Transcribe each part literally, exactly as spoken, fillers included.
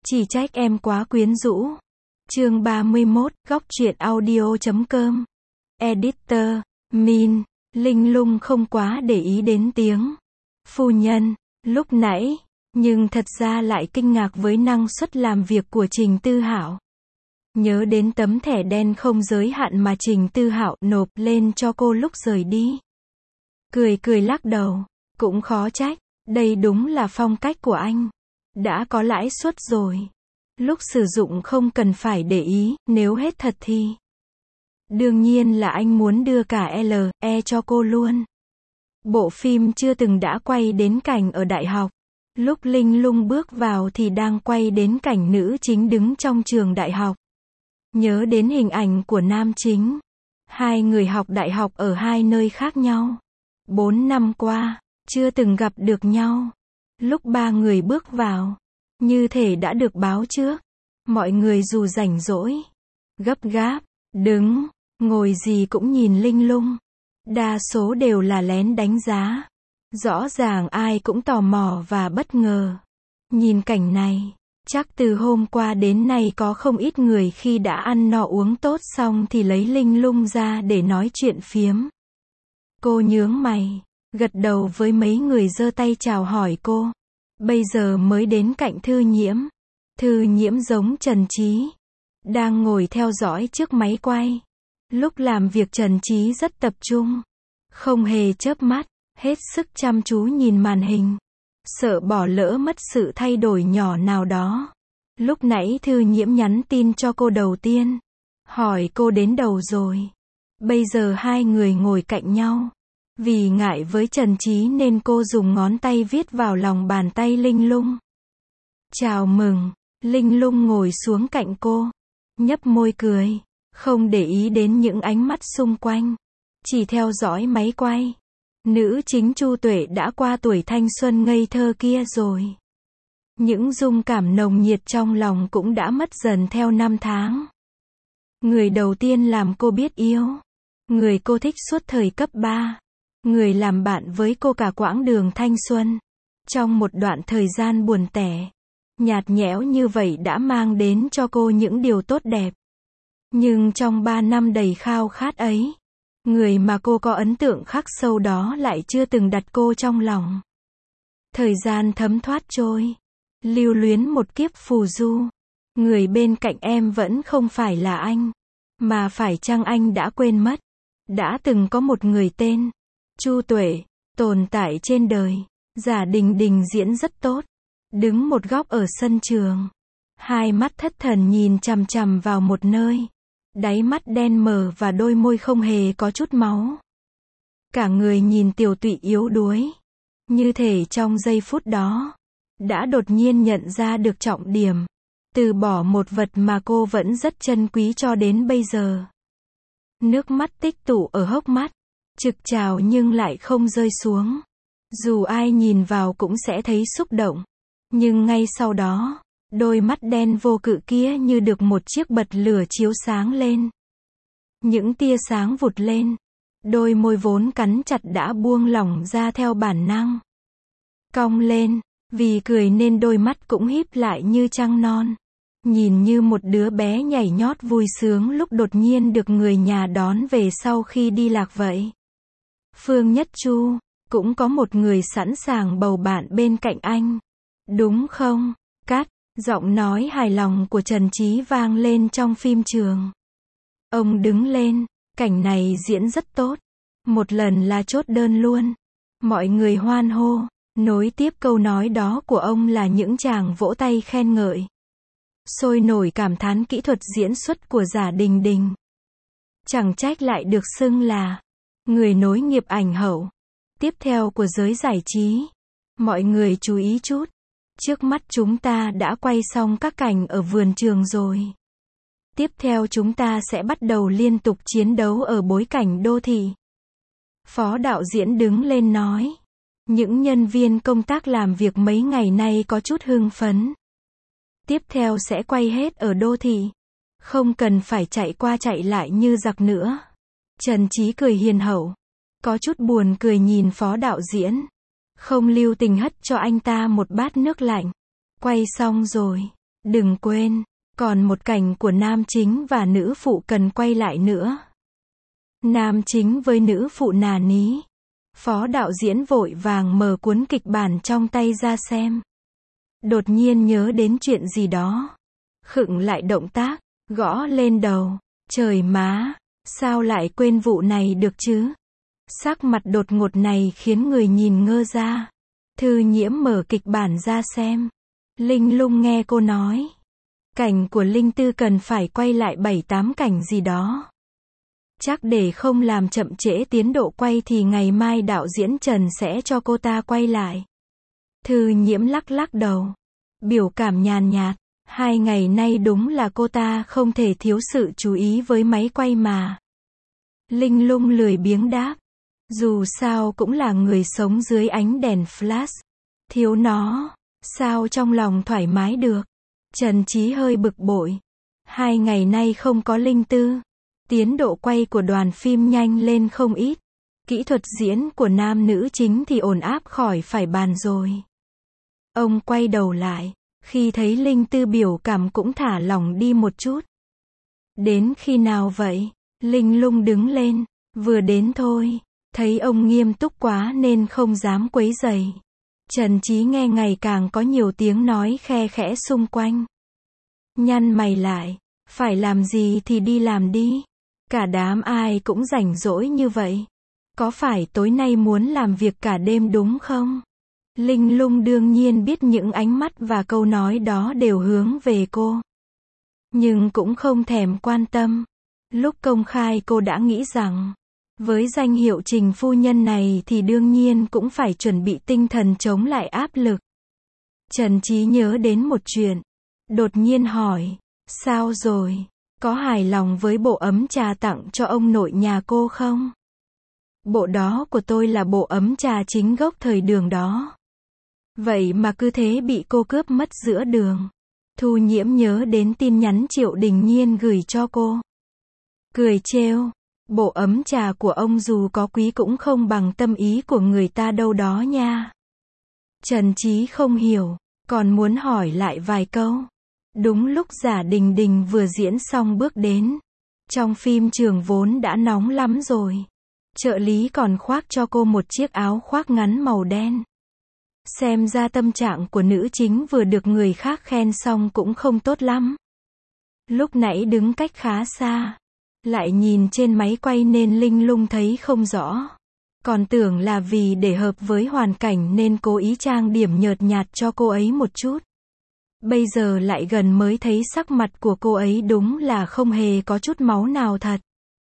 Chỉ trách em quá quyến rũ. Chương ba mươi mốt, góc truyện audio chấm com. Editor, Min, Linh Lung không quá để ý đến tiếng phu nhân lúc nãy, nhưng thật ra lại kinh ngạc với năng suất làm việc của Trình Tư Hạo. Nhớ đến tấm thẻ đen không giới hạn mà Trình Tư Hạo nộp lên cho cô lúc rời đi. Cười cười lắc đầu, cũng khó trách, đây đúng là phong cách của anh. Đã có lãi suất rồi. Lúc sử dụng không cần phải để ý, nếu hết thật thì đương nhiên là anh muốn đưa cả L, E cho cô luôn. Bộ phim chưa từng đã quay đến cảnh ở đại học. Lúc Linh Lung bước vào thì đang quay đến cảnh nữ chính đứng trong trường đại học. Nhớ đến hình ảnh của nam chính. Hai người học đại học ở hai nơi khác nhau. Bốn năm qua, chưa từng gặp được nhau. Lúc ba người bước vào, như thể đã được báo trước. Mọi người dù rảnh rỗi, gấp gáp, đứng, ngồi gì cũng nhìn Linh Lung. Đa số đều là lén đánh giá. Rõ ràng ai cũng tò mò và bất ngờ. Nhìn cảnh này, chắc từ hôm qua đến nay có không ít người khi đã ăn no uống tốt xong thì lấy Linh Lung ra để nói chuyện phiếm. Cô nhướng mày, gật đầu với mấy người giơ tay chào hỏi cô. Bây giờ mới đến cạnh Thư Nhiễm. Thư Nhiễm giống Trần Trí, đang ngồi theo dõi trước máy quay. Lúc làm việc Trần Trí rất tập trung, không hề chớp mắt, hết sức chăm chú nhìn màn hình, sợ bỏ lỡ mất sự thay đổi nhỏ nào đó. Lúc nãy Thư Nhiễm nhắn tin cho cô đầu tiên, hỏi cô đến đầu rồi. Bây giờ hai người ngồi cạnh nhau. Vì ngại với Trần Trí nên cô dùng ngón tay viết vào lòng bàn tay Linh Lung. Chào mừng. Linh Lung ngồi xuống cạnh cô, nhấp môi cười, không để ý đến những ánh mắt xung quanh, chỉ theo dõi máy quay. Nữ chính Chu Tuệ đã qua tuổi thanh xuân ngây thơ kia rồi. Những dung cảm nồng nhiệt trong lòng cũng đã mất dần theo năm tháng. Người đầu tiên làm cô biết yêu, người cô thích suốt thời cấp ba, người làm bạn với cô cả quãng đường thanh xuân. Trong một đoạn thời gian buồn tẻ, nhạt nhẽo như vậy đã mang đến cho cô những điều tốt đẹp. Nhưng trong ba năm đầy khao khát ấy, người mà cô có ấn tượng khắc sâu đó lại chưa từng đặt cô trong lòng. Thời gian thấm thoát trôi, lưu luyến một kiếp phù du. Người bên cạnh em vẫn không phải là anh, mà phải chăng anh đã quên mất. Đã từng có một người tên Chu Tuệ, tồn tại trên đời. Giả Đình Đình diễn rất tốt. Đứng một góc ở sân trường, hai mắt thất thần nhìn chằm chằm vào một nơi. Đáy mắt đen mờ và đôi môi không hề có chút máu. Cả người nhìn tiều tụy yếu đuối. Như thể trong giây phút đó, đã đột nhiên nhận ra được trọng điểm. Từ bỏ một vật mà cô vẫn rất trân quý cho đến bây giờ. Nước mắt tích tụ ở hốc mắt, trực trào nhưng lại không rơi xuống. Dù ai nhìn vào cũng sẽ thấy xúc động. Nhưng ngay sau đó, đôi mắt đen vô cự kia như được một chiếc bật lửa chiếu sáng lên. Những tia sáng vụt lên. Đôi môi vốn cắn chặt đã buông lỏng ra theo bản năng. Cong lên, vì cười nên đôi mắt cũng híp lại như trăng non. Nhìn như một đứa bé nhảy nhót vui sướng lúc đột nhiên được người nhà đón về sau khi đi lạc vậy. Phương Nhất Chu, cũng có một người sẵn sàng bầu bạn bên cạnh anh. Đúng không? Cắt, giọng nói hài lòng của Trần Trí vang lên trong phim trường. Ông đứng lên, cảnh này diễn rất tốt. Một lần là chốt đơn luôn. Mọi người hoan hô, nối tiếp câu nói đó của ông là những tràng vỗ tay khen ngợi. Sôi nổi cảm thán kỹ thuật diễn xuất của Giả Đình Đình. Chẳng trách lại được xưng là người nối nghiệp ảnh hậu tiếp theo của giới giải trí. Mọi người chú ý chút. Trước mắt chúng ta đã quay xong các cảnh ở vườn trường rồi. Tiếp theo chúng ta sẽ bắt đầu liên tục chiến đấu ở bối cảnh đô thị. Phó đạo diễn đứng lên nói. Những nhân viên công tác làm việc mấy ngày nay có chút hưng phấn. Tiếp theo sẽ quay hết ở đô thị. Không cần phải chạy qua chạy lại như giặc nữa. Trần Trí cười hiền hậu. Có chút buồn cười nhìn phó đạo diễn. Không lưu tình hất cho anh ta một bát nước lạnh. Quay xong rồi. Đừng quên, còn một cảnh của nam chính và nữ phụ cần quay lại nữa. Nam chính với nữ phụ nà ní. Phó đạo diễn vội vàng mở cuốn kịch bản trong tay ra xem. Đột nhiên nhớ đến chuyện gì đó. Khựng lại động tác, gõ lên đầu. Trời má, sao lại quên vụ này được chứ? Sắc mặt đột ngột này khiến người nhìn ngơ ra. Thư Nhiễm mở kịch bản ra xem. Linh Lung nghe cô nói. Cảnh của Linh Tư cần phải quay lại bảy tám cảnh gì đó. Chắc để không làm chậm trễ tiến độ quay thì ngày mai đạo diễn Trần sẽ cho cô ta quay lại. Thư Nhiễm lắc lắc đầu. Biểu cảm nhàn nhạt. Hai ngày nay đúng là cô ta không thể thiếu sự chú ý với máy quay mà. Linh Lung lười biếng đáp. Dù sao cũng là người sống dưới ánh đèn flash. Thiếu nó, sao trong lòng thoải mái được. Trần Chí hơi bực bội. Hai ngày nay không có Linh Tư. Tiến độ quay của đoàn phim nhanh lên không ít. Kỹ thuật diễn của nam nữ chính thì ổn áp khỏi phải bàn rồi. Ông quay đầu lại. Khi thấy Linh Tư biểu cảm cũng thả lỏng đi một chút. Đến khi nào vậy? Linh Lung đứng lên. Vừa đến thôi. Thấy ông nghiêm túc quá nên không dám quấy rầy. Trần Chí nghe ngày càng có nhiều tiếng nói khe khẽ xung quanh. Nhăn mày lại. Phải làm gì thì đi làm đi. Cả đám ai cũng rảnh rỗi như vậy. Có phải tối nay muốn làm việc cả đêm đúng không? Linh Lung đương nhiên biết những ánh mắt và câu nói đó đều hướng về cô. Nhưng cũng không thèm quan tâm. Lúc công khai cô đã nghĩ rằng, với danh hiệu Trình phu nhân này thì đương nhiên cũng phải chuẩn bị tinh thần chống lại áp lực. Trần Chí nhớ đến một chuyện. Đột nhiên hỏi, sao rồi? Có hài lòng với bộ ấm trà tặng cho ông nội nhà cô không? Bộ đó của tôi là bộ ấm trà chính gốc thời Đường đó. Vậy mà cứ thế bị cô cướp mất giữa đường. Thu Nhiễm nhớ đến tin nhắn Triệu Đình Nhiên gửi cho cô. Cười trêu, bộ ấm trà của ông dù có quý cũng không bằng tâm ý của người ta đâu đó nha. Trần Chí không hiểu, còn muốn hỏi lại vài câu. Đúng lúc Giả Đình Đình vừa diễn xong bước đến. Trong phim trường vốn đã nóng lắm rồi. Trợ lý còn khoác cho cô một chiếc áo khoác ngắn màu đen. Xem ra tâm trạng của nữ chính vừa được người khác khen xong cũng không tốt lắm. Lúc nãy đứng cách khá xa. Lại nhìn trên máy quay nên Linh Lung thấy không rõ. Còn tưởng là vì để hợp với hoàn cảnh nên cố ý trang điểm nhợt nhạt cho cô ấy một chút. Bây giờ lại gần mới thấy sắc mặt của cô ấy đúng là không hề có chút máu nào thật.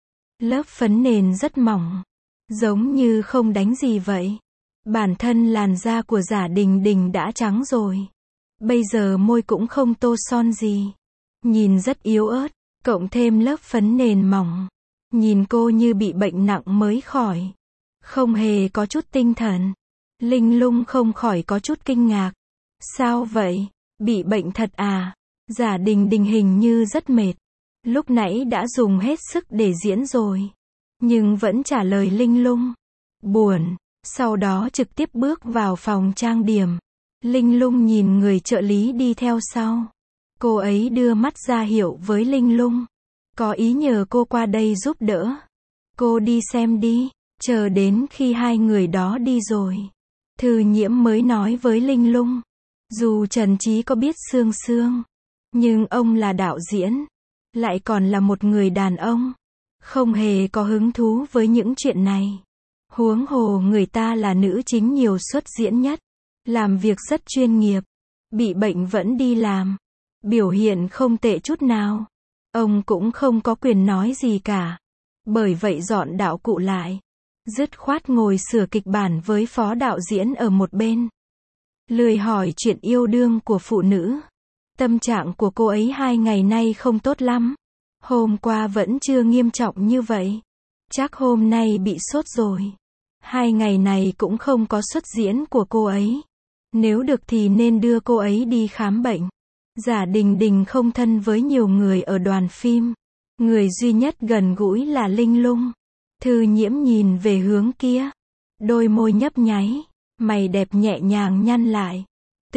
Lớp phấn nền rất mỏng. Giống như không đánh gì vậy. Bản thân làn da của Giả Đình Đình đã trắng rồi. Bây giờ môi cũng không tô son gì. Nhìn rất yếu ớt, cộng thêm lớp phấn nền mỏng. Nhìn cô như bị bệnh nặng mới khỏi. Không hề có chút tinh thần. Linh Lung không khỏi có chút kinh ngạc. Sao vậy? Bị bệnh thật à? Giả Đình Đình hình như rất mệt. Lúc nãy đã dùng hết sức để diễn rồi. Nhưng vẫn trả lời Linh Lung. Buồn. Sau đó trực tiếp bước vào phòng trang điểm. Linh Lung nhìn người trợ lý đi theo sau. Cô ấy đưa mắt ra hiệu với Linh Lung. Có ý nhờ cô qua đây giúp đỡ. Cô đi xem đi. Chờ đến khi hai người đó đi rồi. Thư Nhiễm mới nói với Linh Lung. Dù Trần Chí có biết xương xương. Nhưng ông là đạo diễn. Lại còn là một người đàn ông. Không hề có hứng thú với những chuyện này. Huống hồ người ta là nữ chính nhiều suất diễn nhất. Làm việc rất chuyên nghiệp. Bị bệnh vẫn đi làm. Biểu hiện không tệ chút nào. Ông cũng không có quyền nói gì cả. Bởi vậy dọn đạo cụ lại. Dứt khoát ngồi sửa kịch bản với phó đạo diễn ở một bên. Lười hỏi chuyện yêu đương của phụ nữ. Tâm trạng của cô ấy hai ngày nay không tốt lắm. Hôm qua vẫn chưa nghiêm trọng như vậy. Chắc hôm nay bị sốt rồi. Hai ngày này cũng không có xuất diễn của cô ấy. Nếu được thì nên đưa cô ấy đi khám bệnh. Giả Đình Đình không thân với nhiều người ở đoàn phim. Người duy nhất gần gũi là Linh Lung. Thư Nhiễm nhìn về hướng kia. Đôi môi nhấp nháy. Mày đẹp nhẹ nhàng nhăn lại.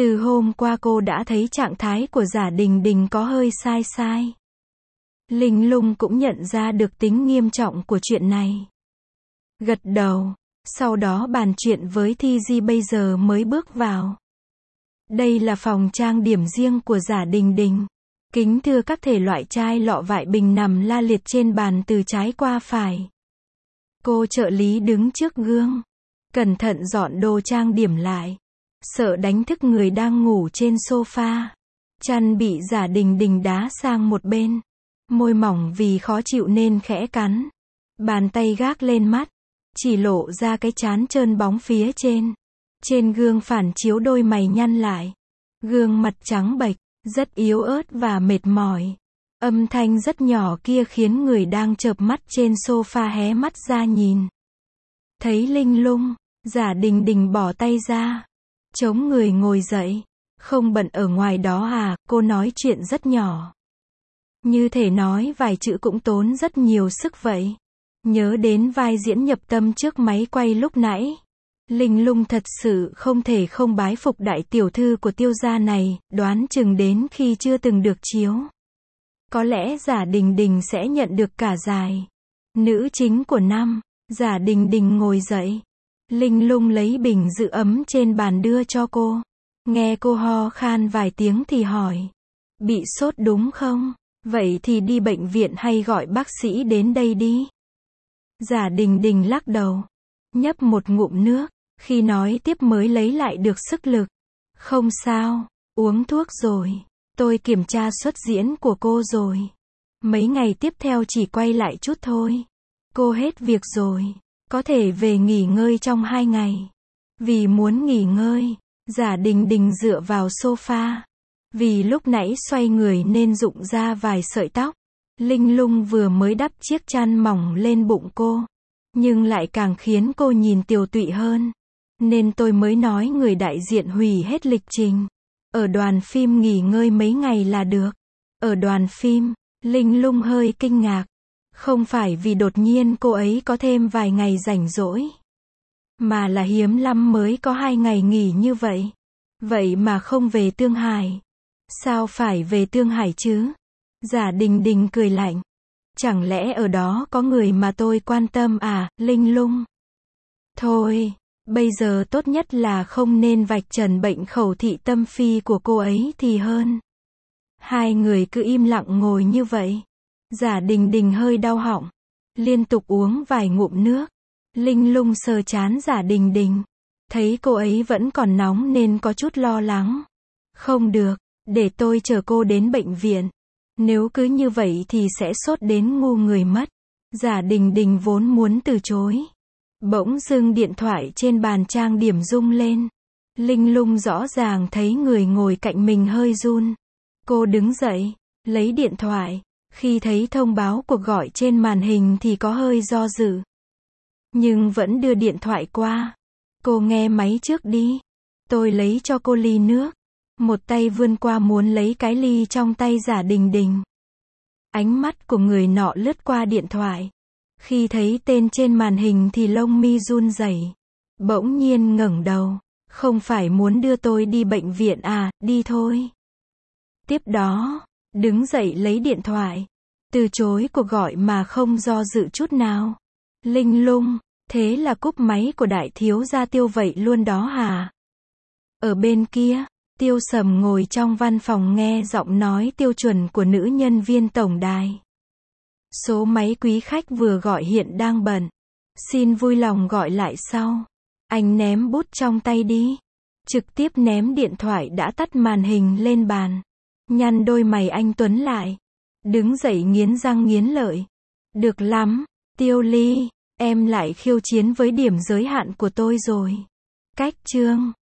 Từ hôm qua cô đã thấy trạng thái của Giả Đình Đình có hơi sai sai. Linh Lung cũng nhận ra được tính nghiêm trọng của chuyện này. Gật đầu, sau đó bàn chuyện với Thi Di bây giờ mới bước vào. Đây là phòng trang điểm riêng của Giả Đình Đình. Kính thưa các thể loại chai lọ vại bình nằm la liệt trên bàn từ trái qua phải. Cô trợ lý đứng trước gương, cẩn thận dọn đồ trang điểm lại. Sợ đánh thức người đang ngủ trên sofa. Chăn bị Giả Đình Đình đá sang một bên. Môi mỏng vì khó chịu nên khẽ cắn. Bàn tay gác lên mắt, chỉ lộ ra cái trán trơn bóng phía trên. Trên gương phản chiếu đôi mày nhăn lại. Gương mặt trắng bệch, rất yếu ớt và mệt mỏi. Âm thanh rất nhỏ kia khiến người đang chợp mắt trên sofa hé mắt ra nhìn. Thấy Linh Lung, Giả Đình Đình bỏ tay ra, chống người ngồi dậy. Không bận ở ngoài đó à, cô nói chuyện rất nhỏ. Như thể nói vài chữ cũng tốn rất nhiều sức vậy. Nhớ đến vai diễn nhập tâm trước máy quay lúc nãy. Linh Lung thật sự không thể không bái phục đại tiểu thư của Tiêu gia này, đoán chừng đến khi chưa từng được chiếu. Có lẽ Giả Đình Đình sẽ nhận được cả giải nữ chính của năm. Giả Đình Đình ngồi dậy. Linh Lung lấy bình giữ ấm trên bàn đưa cho cô. Nghe cô ho khan vài tiếng thì hỏi. Bị sốt đúng không? Vậy thì đi bệnh viện hay gọi bác sĩ đến đây đi. Giả Đình Đình lắc đầu. Nhấp một ngụm nước. Khi nói tiếp mới lấy lại được sức lực. Không sao, uống thuốc rồi. Tôi kiểm tra xuất diễn của cô rồi. Mấy ngày tiếp theo chỉ quay lại chút thôi. Cô hết việc rồi. Có thể về nghỉ ngơi trong hai ngày. Vì muốn nghỉ ngơi, Giả Đình Đình dựa vào sofa. Vì lúc nãy xoay người nên rụng ra vài sợi tóc. Linh Lung vừa mới đắp chiếc chăn mỏng lên bụng cô. Nhưng lại càng khiến cô nhìn tiều tụy hơn. Nên tôi mới nói người đại diện hủy hết lịch trình. Ở đoàn phim nghỉ ngơi mấy ngày là được. Ở đoàn phim, Linh Lung hơi kinh ngạc. Không phải vì đột nhiên cô ấy có thêm vài ngày rảnh rỗi. Mà là hiếm lắm mới có hai ngày nghỉ như vậy. Vậy mà không về Tương Hải. Sao phải về Tương Hải chứ? Giả Đình Đình cười lạnh. Chẳng lẽ ở đó có người mà tôi quan tâm à, Linh Lung? Thôi, bây giờ tốt nhất là không nên vạch trần bệnh khẩu thị tâm phi của cô ấy thì hơn. Hai người cứ im lặng ngồi như vậy. Giả Đình Đình hơi đau họng. Liên tục uống vài ngụm nước. Linh Lung sờ trán Giả Đình Đình. Thấy cô ấy vẫn còn nóng nên có chút lo lắng. Không được, để tôi chở cô đến bệnh viện. Nếu cứ như vậy thì sẽ sốt đến ngu người mất. Giả Đình Đình vốn muốn từ chối. Bỗng dưng điện thoại trên bàn trang điểm rung lên. Linh Lung rõ ràng thấy người ngồi cạnh mình hơi run. Cô đứng dậy, lấy điện thoại. Khi thấy thông báo cuộc gọi trên màn hình thì có hơi do dự. Nhưng vẫn đưa điện thoại qua. Cô nghe máy trước đi. Tôi lấy cho cô ly nước. Một tay vươn qua muốn lấy cái ly trong tay Giả Đình Đình. Ánh mắt của người nọ lướt qua điện thoại. Khi thấy tên trên màn hình thì lông mi run rẩy. Bỗng nhiên ngẩng đầu. Không phải muốn đưa tôi đi bệnh viện à, đi thôi. Tiếp đó, đứng dậy lấy điện thoại. Từ chối cuộc gọi mà không do dự chút nào. Linh Lung, thế là cúp máy của đại thiếu gia Tiêu vậy luôn đó hả? Ở bên kia, Tiêu Sầm ngồi trong văn phòng nghe giọng nói tiêu chuẩn của nữ nhân viên tổng đài. Số máy quý khách vừa gọi hiện đang bận. Xin vui lòng gọi lại sau. Anh ném bút trong tay đi. Trực tiếp ném điện thoại đã tắt màn hình lên bàn. Nhăn đôi mày anh Tuấn lại. Đứng dậy nghiến răng nghiến lợi. Được lắm, Tiêu Ly, em lại khiêu chiến với điểm giới hạn của tôi rồi. Cách chương